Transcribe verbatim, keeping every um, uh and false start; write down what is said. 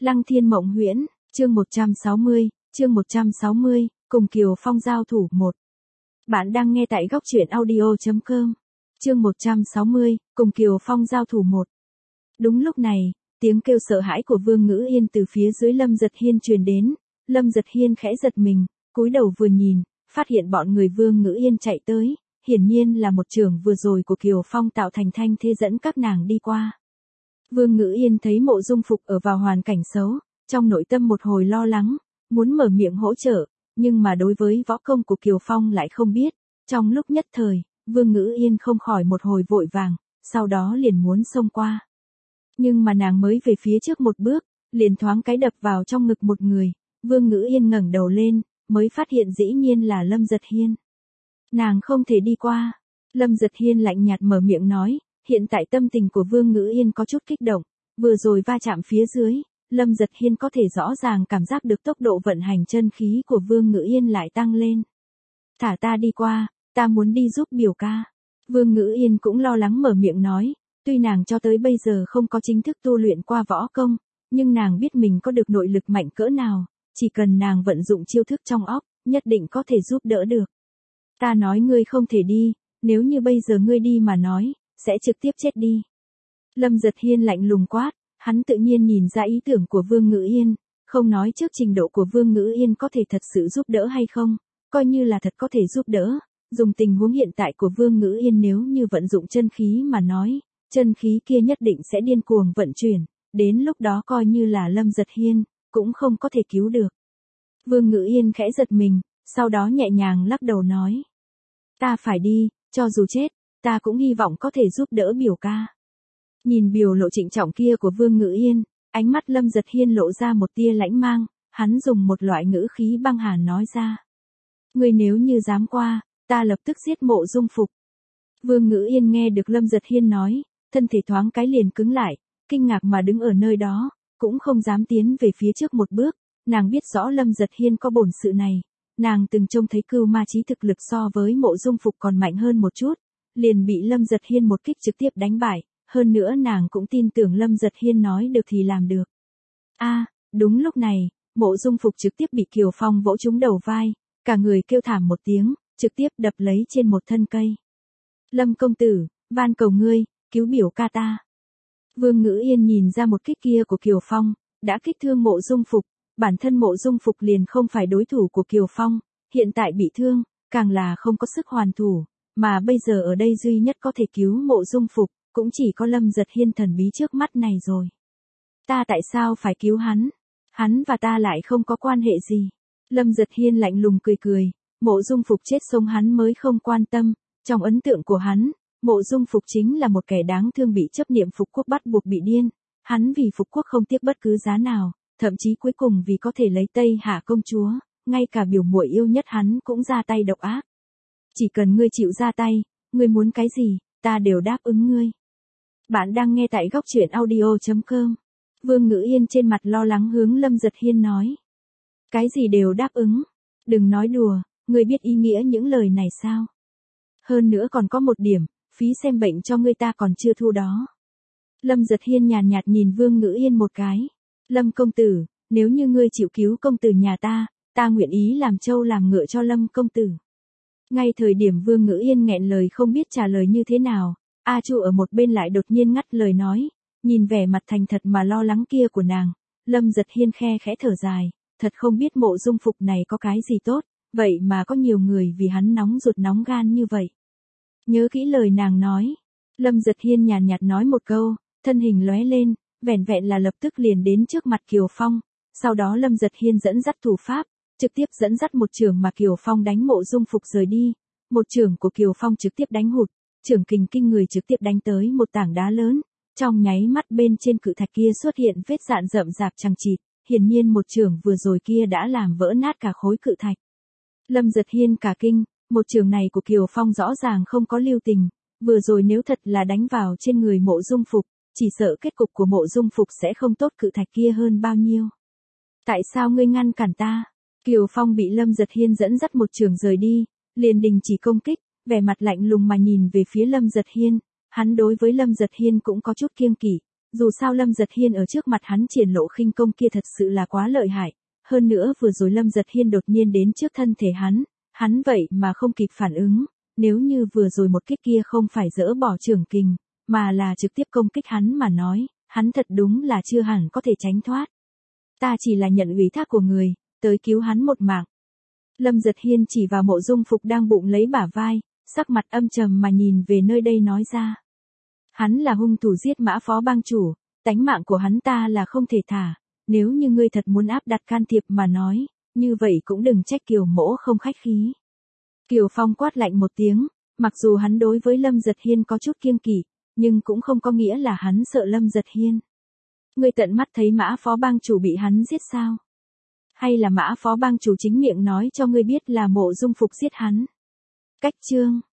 Lăng Thiên Mộng Huyễn, chương một trăm sáu mươi, chương một trăm sáu mươi, cùng Kiều Phong giao thủ một. Bạn đang nghe tại góc truyện audio chấm com. Chương một trăm sáu mươi, cùng Kiều Phong giao thủ một. Đúng lúc này, tiếng kêu sợ hãi của Vương Ngữ Yên từ phía dưới Lâm Giật Hiên truyền đến. Lâm Giật Hiên khẽ giật mình, cúi đầu vừa nhìn, phát hiện bọn người Vương Ngữ Yên chạy tới, hiển nhiên là một trường vừa rồi của Kiều Phong tạo thành thanh thế dẫn các nàng đi qua. Vương Ngữ Yên thấy Mộ Dung Phục ở vào hoàn cảnh xấu, trong nội tâm một hồi lo lắng, muốn mở miệng hỗ trợ, nhưng mà đối với võ công của Kiều Phong lại không biết. Trong lúc nhất thời, Vương Ngữ Yên không khỏi một hồi vội vàng, sau đó liền muốn xông qua. Nhưng mà nàng mới về phía trước một bước, liền thoáng cái đập vào trong ngực một người. Vương Ngữ Yên ngẩng đầu lên, mới phát hiện dĩ nhiên là Lâm Giật Hiên. Nàng không thể đi qua. Lâm Giật Hiên lạnh nhạt mở miệng nói, hiện tại tâm tình của Vương Ngữ Yên có chút kích động, vừa rồi va chạm phía dưới, Lâm Giật Hiên có thể rõ ràng cảm giác được tốc độ vận hành chân khí của Vương Ngữ Yên lại tăng lên. Thả ta đi qua, ta muốn đi giúp biểu ca. Vương Ngữ Yên cũng lo lắng mở miệng nói, tuy nàng cho tới bây giờ không có chính thức tu luyện qua võ công, nhưng nàng biết mình có được nội lực mạnh cỡ nào, chỉ cần nàng vận dụng chiêu thức trong óc, nhất định có thể giúp đỡ được. Ta nói ngươi không thể đi, nếu như bây giờ ngươi đi mà nói, sẽ trực tiếp chết đi. Lâm Giật Hiên lạnh lùng quát, hắn tự nhiên nhìn ra ý tưởng của Vương Ngữ Yên, không nói trước trình độ của Vương Ngữ Yên có thể thật sự giúp đỡ hay không, coi như là thật có thể giúp đỡ, dùng tình huống hiện tại của Vương Ngữ Yên nếu như vận dụng chân khí mà nói, chân khí kia nhất định sẽ điên cuồng vận chuyển, đến lúc đó coi như là Lâm Giật Hiên, cũng không có thể cứu được. Vương Ngữ Yên khẽ giật mình, sau đó nhẹ nhàng lắc đầu nói. Ta phải đi, cho dù chết, ta cũng hy vọng có thể giúp đỡ biểu ca. Nhìn biểu lộ trịnh trọng kia của Vương Ngữ Yên, ánh mắt Lâm Giật Hiên lộ ra một tia lãnh mang, hắn dùng một loại ngữ khí băng hàn nói ra. Ngươi nếu như dám qua, ta lập tức giết Mộ Dung Phục. Vương Ngữ Yên nghe được Lâm Giật Hiên nói, thân thể thoáng cái liền cứng lại, kinh ngạc mà đứng ở nơi đó, cũng không dám tiến về phía trước một bước, nàng biết rõ Lâm Giật Hiên có bổn sự này, nàng từng trông thấy Cưu Ma Chí thực lực so với Mộ Dung Phục còn mạnh hơn một chút, liền bị Lâm Giật Hiên một kích trực tiếp đánh bại, hơn nữa nàng cũng tin tưởng Lâm Giật Hiên nói được thì làm được. A, à, đúng lúc này, Mộ Dung Phục trực tiếp bị Kiều Phong vỗ trúng đầu vai, cả người kêu thảm một tiếng, trực tiếp đập lấy trên một thân cây. Lâm công tử, van cầu ngươi, cứu biểu ca ta. Vương Ngữ Yên nhìn ra một kích kia của Kiều Phong, đã kích thương Mộ Dung Phục, bản thân Mộ Dung Phục liền không phải đối thủ của Kiều Phong, hiện tại bị thương, càng là không có sức hoàn thủ, mà bây giờ ở đây duy nhất có thể cứu Mộ Dung Phục, cũng chỉ có Lâm Giật Hiên thần bí trước mắt này rồi. Ta tại sao phải cứu hắn? Hắn và ta lại không có quan hệ gì. Lâm Giật Hiên lạnh lùng cười cười, Mộ Dung Phục chết sống hắn mới không quan tâm, trong ấn tượng của hắn, Mộ Dung Phục chính là một kẻ đáng thương bị chấp niệm phục quốc bắt buộc bị điên, hắn vì phục quốc không tiếc bất cứ giá nào, thậm chí cuối cùng vì có thể lấy Tây Hạ công chúa, ngay cả biểu muội yêu nhất hắn cũng ra tay độc ác. Chỉ cần ngươi chịu ra tay, ngươi muốn cái gì, ta đều đáp ứng ngươi. Bạn đang nghe tại góc truyện audio chấm com. Vương Ngữ Yên trên mặt lo lắng hướng Lâm Giật Hiên nói. Cái gì đều đáp ứng? Đừng nói đùa, ngươi biết ý nghĩa những lời này sao? Hơn nữa còn có một điểm, phí xem bệnh cho ngươi ta còn chưa thu đó. Lâm Giật Hiên nhàn nhạt nhìn Vương Ngữ Yên một cái. Lâm công tử, nếu như ngươi chịu cứu công tử nhà ta, ta nguyện ý làm trâu làm ngựa cho Lâm công tử. Ngay thời điểm Vương Ngữ Yên nghẹn lời không biết trả lời như thế nào, A Chu ở một bên lại đột nhiên ngắt lời nói, nhìn vẻ mặt thành thật mà lo lắng kia của nàng, Lâm Giật Hiên khe khẽ thở dài, thật không biết Mộ Dung Phục này có cái gì tốt, vậy mà có nhiều người vì hắn nóng ruột nóng gan như vậy. Nhớ kỹ lời nàng nói, Lâm Giật Hiên nhàn nhạt nói một câu, thân hình lóe lên, vẻn vẹn là lập tức liền đến trước mặt Kiều Phong, sau đó Lâm Giật Hiên dẫn dắt thủ pháp, trực tiếp dẫn dắt một chưởng mà Kiều Phong đánh Mộ Dung Phục rời đi, một chưởng của Kiều Phong trực tiếp đánh hụt, chưởng kình kinh người trực tiếp đánh tới một tảng đá lớn, trong nháy mắt bên trên cự thạch kia xuất hiện vết dạn rậm rạp chằng chịt, hiển nhiên một chưởng vừa rồi kia đã làm vỡ nát cả khối cự thạch. Lâm Giật Hiên cả kinh, một chưởng này của Kiều Phong rõ ràng không có lưu tình, vừa rồi nếu thật là đánh vào trên người Mộ Dung Phục, chỉ sợ kết cục của Mộ Dung Phục sẽ không tốt cự thạch kia hơn bao nhiêu. Tại sao ngươi ngăn cản ta? Kiều Phong bị Lâm Giật Hiên dẫn dắt một chưởng rời đi, liền đình chỉ công kích, vẻ mặt lạnh lùng mà nhìn về phía Lâm Giật Hiên, hắn đối với Lâm Giật Hiên cũng có chút kiêng kỵ, Dù sao Lâm Giật Hiên ở trước mặt hắn triển lộ khinh công kia thật sự là quá lợi hại. Hơn nữa vừa rồi Lâm Giật Hiên đột nhiên đến trước thân thể hắn, hắn vậy mà không kịp phản ứng. Nếu như vừa rồi một kích kia không phải dỡ bỏ trưởng kình, mà là trực tiếp công kích hắn mà nói, hắn thật đúng là chưa hẳn có thể tránh thoát. Ta chỉ là nhận ủy thác của người, tới cứu hắn một mạng. Lâm Giật Hiên chỉ vào Mộ Dung Phục đang bụng lấy bả vai, sắc mặt âm trầm mà nhìn về nơi đây nói ra. Hắn là hung thủ giết Mã Phó bang chủ, tánh mạng của hắn ta là không thể thả, nếu như ngươi thật muốn áp đặt can thiệp mà nói, như vậy cũng đừng trách Kiều mỗ không khách khí. Kiều Phong quát lạnh một tiếng, mặc dù hắn đối với Lâm Giật Hiên có chút kiêng kỵ, nhưng cũng không có nghĩa là hắn sợ Lâm Giật Hiên. Ngươi tận mắt thấy Mã Phó bang chủ bị hắn giết sao? Hay là Mã Phó bang chủ chính miệng nói cho ngươi biết là Mộ Dung Phục giết hắn? Cách chương